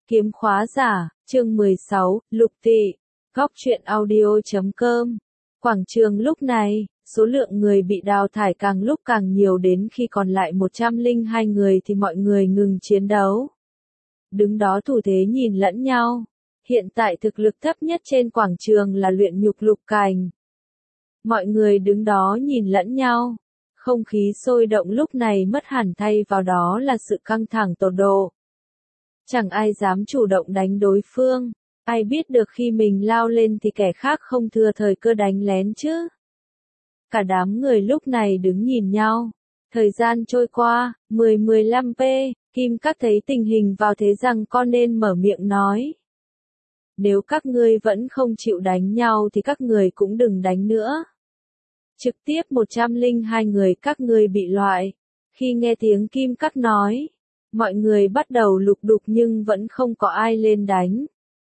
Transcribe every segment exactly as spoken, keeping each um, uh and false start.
Kiếm khóa giả, chương mười sáu, Lục Thị, góc truyện audio chấm com. Quảng trường lúc này, số lượng người bị đào thải càng lúc càng nhiều đến khi còn lại một trăm lẻ hai người thì mọi người ngừng chiến đấu. Đứng đó thủ thế nhìn lẫn nhau. Hiện tại thực lực thấp nhất trên quảng trường là luyện nhục Lục Cảnh. Mọi người đứng đó nhìn lẫn nhau. Không khí sôi động lúc này mất hẳn, thay vào đó là sự căng thẳng tột độ. Chẳng ai dám chủ động đánh đối phương, ai biết được khi mình lao lên thì kẻ khác không thừa thời cơ đánh lén chứ. Cả đám người lúc này đứng nhìn nhau. Thời gian trôi qua, mười mười lăm p, Kim Các thấy tình hình vào thế rằng con nên mở miệng nói. Nếu các ngươi vẫn không chịu đánh nhau thì các người cũng đừng đánh nữa. Trực tiếp một trăm lẻ hai người các ngươi bị loại. Khi nghe tiếng Kim Các nói, mọi người bắt đầu lục đục nhưng vẫn không có ai lên đánh.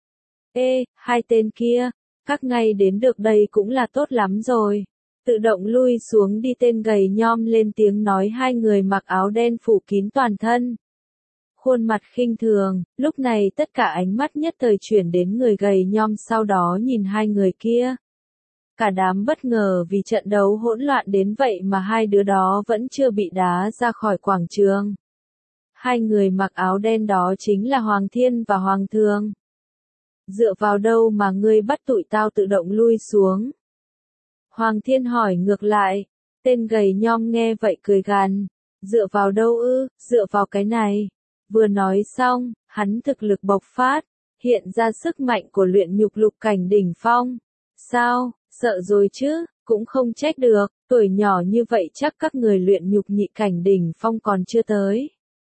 Ê, hai tên kia, các ngay đến được đây cũng là tốt lắm rồi. Tự động lui xuống đi, tên gầy nhom lên tiếng nói. Hai người mặc áo đen phủ kín toàn thân, khuôn mặt khinh thường. Lúc này tất cả ánh mắt nhất thời chuyển đến người gầy nhom, sau đó nhìn hai người kia. Cả đám bất ngờ vì trận đấu hỗn loạn đến vậy mà hai đứa đó vẫn chưa bị đá ra khỏi quảng trường. Hai người mặc áo đen đó chính là Hoàng Thiên và Hoàng Thường. Dựa vào đâu mà ngươi bắt tụi tao tự động lui xuống? Hoàng Thiên hỏi ngược lại. Tên gầy nhom nghe vậy cười gằn. Dựa vào đâu ư? Dựa vào cái này. Vừa nói xong, hắn thực lực bộc phát, hiện ra sức mạnh của luyện nhục Lục Cảnh đỉnh phong. Sao, sợ rồi chứ? Cũng không trách được, tuổi nhỏ như vậy chắc các người luyện nhục nhị cảnh đỉnh phong còn chưa tới.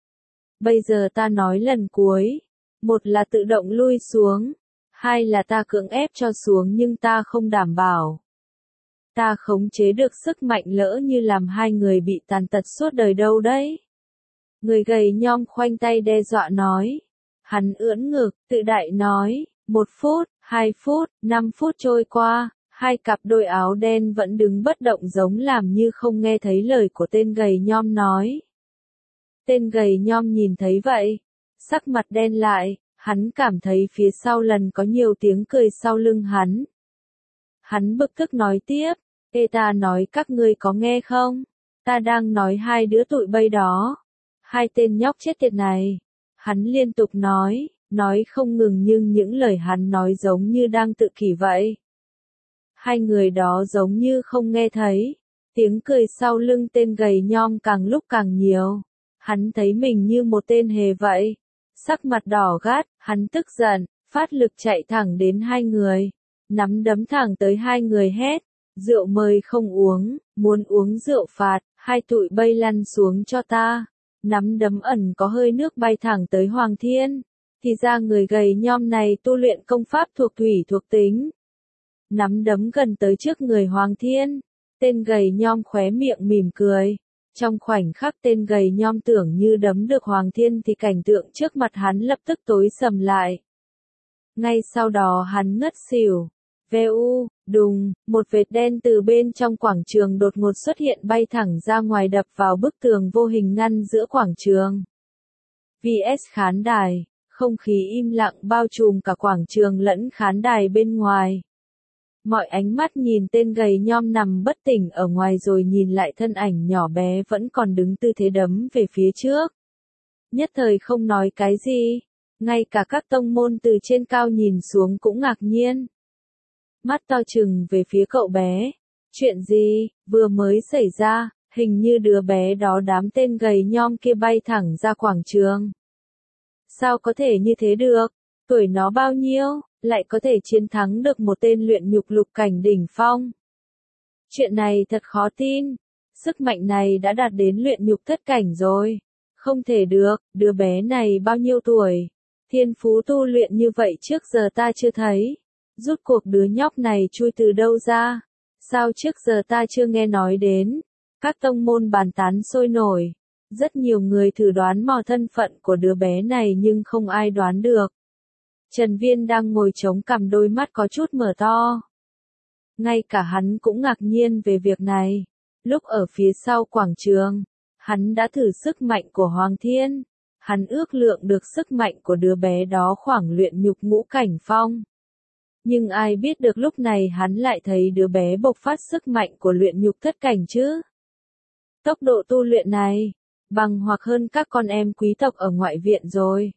Bây giờ ta nói lần cuối, một là tự động lui xuống, hai là ta cưỡng ép cho xuống nhưng ta không đảm bảo. Ta khống chế được sức mạnh, lỡ như làm hai người bị tàn tật suốt đời đâu đấy. Người gầy nhom khoanh tay đe dọa nói. Hắn ưỡn ngực, tự đại nói, một phút, hai phút, năm phút trôi qua, hai cặp đôi áo đen vẫn đứng bất động giống làm như không nghe thấy lời của tên gầy nhom nói. Tên gầy nhom nhìn thấy vậy, sắc mặt đen lại, hắn cảm thấy phía sau lần có nhiều tiếng cười sau lưng hắn. Hắn bực tức nói tiếp, ê ta nói các ngươi có nghe không? Ta đang nói hai đứa tụi bay đó. Hai tên nhóc chết tiệt này. Hắn liên tục nói, nói không ngừng nhưng những lời hắn nói giống như đang tự kỷ vậy. Hai người đó giống như không nghe thấy. Tiếng cười sau lưng tên gầy nhom càng lúc càng nhiều. Hắn thấy mình như một tên hề vậy. Sắc mặt đỏ gắt, hắn tức giận, phát lực chạy thẳng đến hai người. Nắm đấm thẳng tới hai người hét. Rượu mời không uống, muốn uống rượu phạt, hai tụi bay lăn xuống cho ta. Nắm đấm ẩn có hơi nước bay thẳng tới Hoàng Thiên. Thì ra người gầy nhom này tu luyện công pháp thuộc thủy thuộc tính. Nắm đấm gần tới trước người Hoàng Thiên. Tên gầy nhom khóe miệng mỉm cười. Trong khoảnh khắc tên gầy nhom tưởng như đấm được Hoàng Thiên thì cảnh tượng trước mặt hắn lập tức tối sầm lại. Ngay sau đó hắn ngất xỉu. Vu, đùng, một vệt đen từ bên trong quảng trường đột ngột xuất hiện bay thẳng ra ngoài đập vào bức tường vô hình ngăn giữa quảng trường. vê ét khán đài, không khí im lặng bao trùm cả quảng trường lẫn khán đài bên ngoài. Mọi ánh mắt nhìn tên gầy nhom nằm bất tỉnh ở ngoài rồi nhìn lại thân ảnh nhỏ bé vẫn còn đứng tư thế đấm về phía trước. Nhất thời không nói cái gì, ngay cả các tông môn từ trên cao nhìn xuống cũng ngạc nhiên. Mắt to trừng về phía cậu bé. Chuyện gì, vừa mới xảy ra, hình như đứa bé đó đám tên gầy nhom kia bay thẳng ra quảng trường. Sao có thể như thế được? Tuổi nó bao nhiêu, lại có thể chiến thắng được một tên luyện nhục Lục Cảnh đỉnh phong? Chuyện này thật khó tin. Sức mạnh này đã đạt đến luyện nhục thất cảnh rồi. Không thể được, đứa bé này bao nhiêu tuổi? Thiên phú tu luyện như vậy trước giờ ta chưa thấy. Rút cuộc đứa nhóc này chui từ đâu ra? Sao trước giờ ta chưa nghe nói đến? Các tông môn bàn tán sôi nổi. Rất nhiều người thử đoán mò thân phận của đứa bé này nhưng không ai đoán được. Trần Viên đang ngồi chống cằm, đôi mắt có chút mở to. Ngay cả hắn cũng ngạc nhiên về việc này. Lúc ở phía sau quảng trường, hắn đã thử sức mạnh của Hoàng Thiên. Hắn ước lượng được sức mạnh của đứa bé đó khoảng luyện nhục ngũ cảnh phong. Nhưng ai biết được lúc này hắn lại thấy đứa bé bộc phát sức mạnh của luyện nhục thất cảnh chứ. Tốc độ tu luyện này, bằng hoặc hơn các con em quý tộc ở ngoại viện rồi.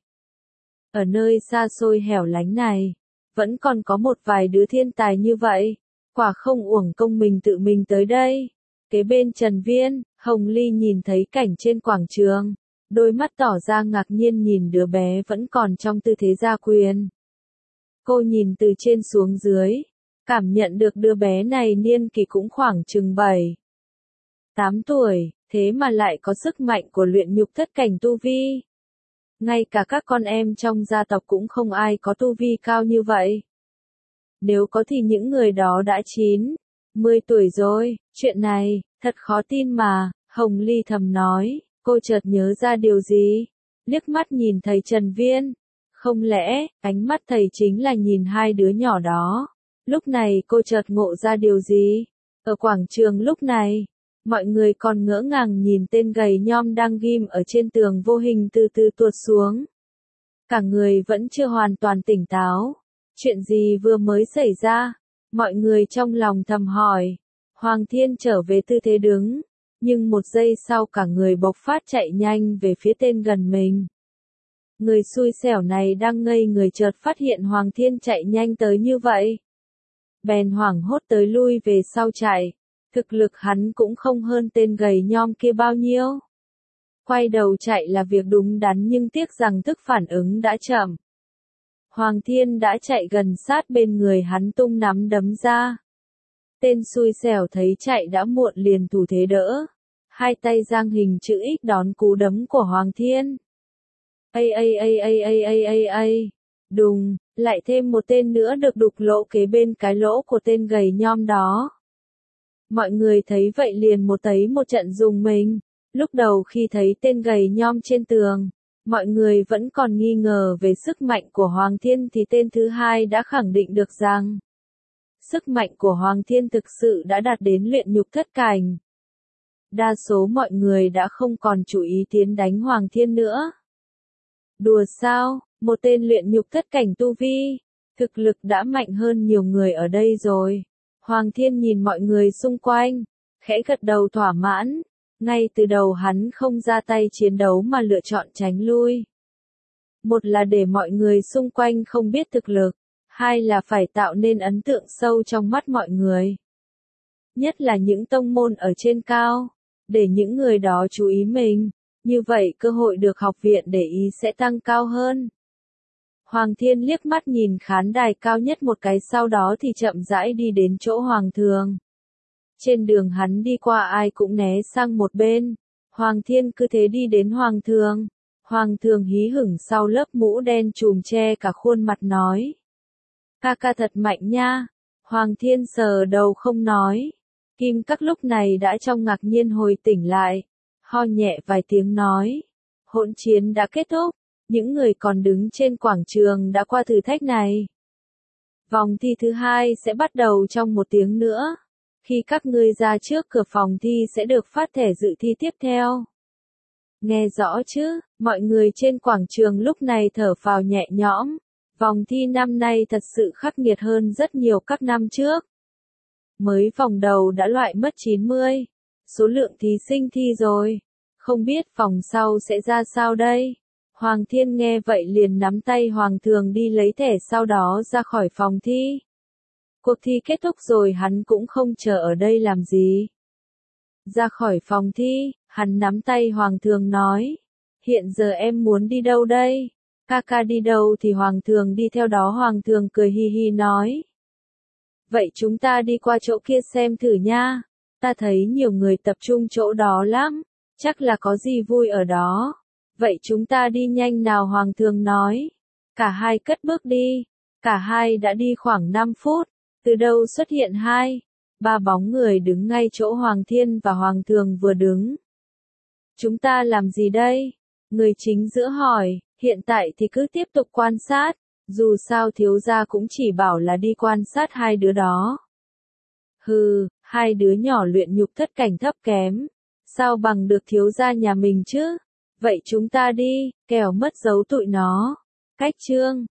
Ở nơi xa xôi hẻo lánh này, vẫn còn có một vài đứa thiên tài như vậy, quả không uổng công mình tự mình tới đây. Kế bên Trần Viên, Hồng Ly nhìn thấy cảnh trên quảng trường, đôi mắt tỏ ra ngạc nhiên nhìn đứa bé vẫn còn trong tư thế gia quyền. Cô nhìn từ trên xuống dưới, cảm nhận được đứa bé này niên kỷ cũng khoảng chừng bảy, tám tuổi, thế mà lại có sức mạnh của luyện nhục thất cảnh tu vi. Ngay cả các con em trong gia tộc cũng không ai có tu vi cao như vậy. Nếu có thì những người đó đã chín, mười tuổi rồi, chuyện này, thật khó tin mà, Hồng Ly thầm nói, cô chợt nhớ ra điều gì, liếc mắt nhìn thầy Trần Viên. Không lẽ, ánh mắt thầy chính là nhìn hai đứa nhỏ đó. Lúc này cô chợt ngộ ra điều gì? Ở quảng trường lúc này, mọi người còn ngỡ ngàng nhìn tên gầy nhom đang ghim ở trên tường vô hình từ từ tuột xuống. Cả người vẫn chưa hoàn toàn tỉnh táo. Chuyện gì vừa mới xảy ra? Mọi người trong lòng thầm hỏi. Hoàng Thiên trở về tư thế đứng, nhưng một giây sau cả người bộc phát chạy nhanh về phía tên gần mình. Người xui xẻo này đang ngây người chợt phát hiện Hoàng Thiên chạy nhanh tới như vậy. Bèn hoảng hốt tới lui về sau chạy. Thực lực hắn cũng không hơn tên gầy nhom kia bao nhiêu. Quay đầu chạy là việc đúng đắn nhưng tiếc rằng thức phản ứng đã chậm. Hoàng Thiên đã chạy gần sát bên người hắn tung nắm đấm ra. Tên xui xẻo thấy chạy đã muộn liền thủ thế đỡ. Hai tay giang hình chữ X đón cú đấm của Hoàng Thiên. Ây ây ây ây ây ây ây ây. Đùng, lại thêm một tên nữa được đục lỗ kế bên cái lỗ của tên gầy nhom đó. Mọi người thấy vậy liền một thấy một trận rùng mình. Lúc đầu khi thấy tên gầy nhom trên tường, mọi người vẫn còn nghi ngờ về sức mạnh của Hoàng Thiên thì tên thứ hai đã khẳng định được rằng sức mạnh của Hoàng Thiên thực sự đã đạt đến luyện nhục thất cảnh. Đa số mọi người đã không còn chú ý tiến đánh Hoàng Thiên nữa. Đùa sao, một tên luyện nhục thất cảnh tu vi, thực lực đã mạnh hơn nhiều người ở đây rồi. Hoàng Thiên nhìn mọi người xung quanh, khẽ gật đầu thỏa mãn. Ngay từ đầu hắn không ra tay chiến đấu mà lựa chọn tránh lui. Một là để mọi người xung quanh không biết thực lực, hai là phải tạo nên ấn tượng sâu trong mắt mọi người. Nhất là những tông môn ở trên cao, để những người đó chú ý mình, như vậy cơ hội được học viện để ý sẽ tăng cao hơn. Hoàng Thiên liếc mắt nhìn khán đài cao nhất một cái sau đó thì chậm rãi đi đến chỗ Hoàng Thường. Trên đường hắn đi qua ai cũng né sang một bên. Hoàng Thiên cứ thế đi đến Hoàng Thường. Hoàng Thường hí hửng sau lớp mũ đen trùm che cả khuôn mặt nói. Ca ca thật mạnh nha. Hoàng Thiên sờ đầu không nói. Kim Các lúc này đã trong ngạc nhiên hồi tỉnh lại. Ho nhẹ vài tiếng nói. Hỗn chiến đã kết thúc. Những người còn đứng trên quảng trường đã qua thử thách này. Vòng thi thứ hai sẽ bắt đầu trong một tiếng nữa. Khi các ngươi ra trước cửa phòng thi sẽ được phát thẻ dự thi tiếp theo. Nghe rõ chứ, mọi người trên quảng trường lúc này thở phào nhẹ nhõm. Vòng thi năm nay thật sự khắc nghiệt hơn rất nhiều các năm trước. Mới vòng đầu đã loại mất chín mươi. Số lượng thí sinh thi rồi. Không biết vòng sau sẽ ra sao đây? Hoàng Thiên nghe vậy liền nắm tay Hoàng Thường đi lấy thẻ sau đó ra khỏi phòng thi. Cuộc thi kết thúc rồi hắn cũng không chờ ở đây làm gì. Ra khỏi phòng thi, hắn nắm tay Hoàng Thường nói. Hiện giờ em muốn đi đâu đây? Ca ca đi đâu thì Hoàng Thường đi theo đó. Hoàng Thường cười hi hi nói. Vậy chúng ta đi qua chỗ kia xem thử nha. Ta thấy nhiều người tập trung chỗ đó lắm. Chắc là có gì vui ở đó. Vậy chúng ta đi nhanh nào, Hoàng Thường nói. Cả hai cất bước đi. Cả hai đã đi khoảng năm phút. Từ đâu xuất hiện hai, ba bóng người đứng ngay chỗ Hoàng Thiên và Hoàng Thường vừa đứng. Chúng ta làm gì đây? Người chính giữa hỏi, hiện tại thì cứ tiếp tục quan sát. Dù sao thiếu gia cũng chỉ bảo là đi quan sát hai đứa đó. Hừ, hai đứa nhỏ luyện nhục thất cảnh thấp kém. Sao bằng được thiếu gia nhà mình chứ? Vậy chúng ta đi, kẻo mất dấu tụi nó. Cách chương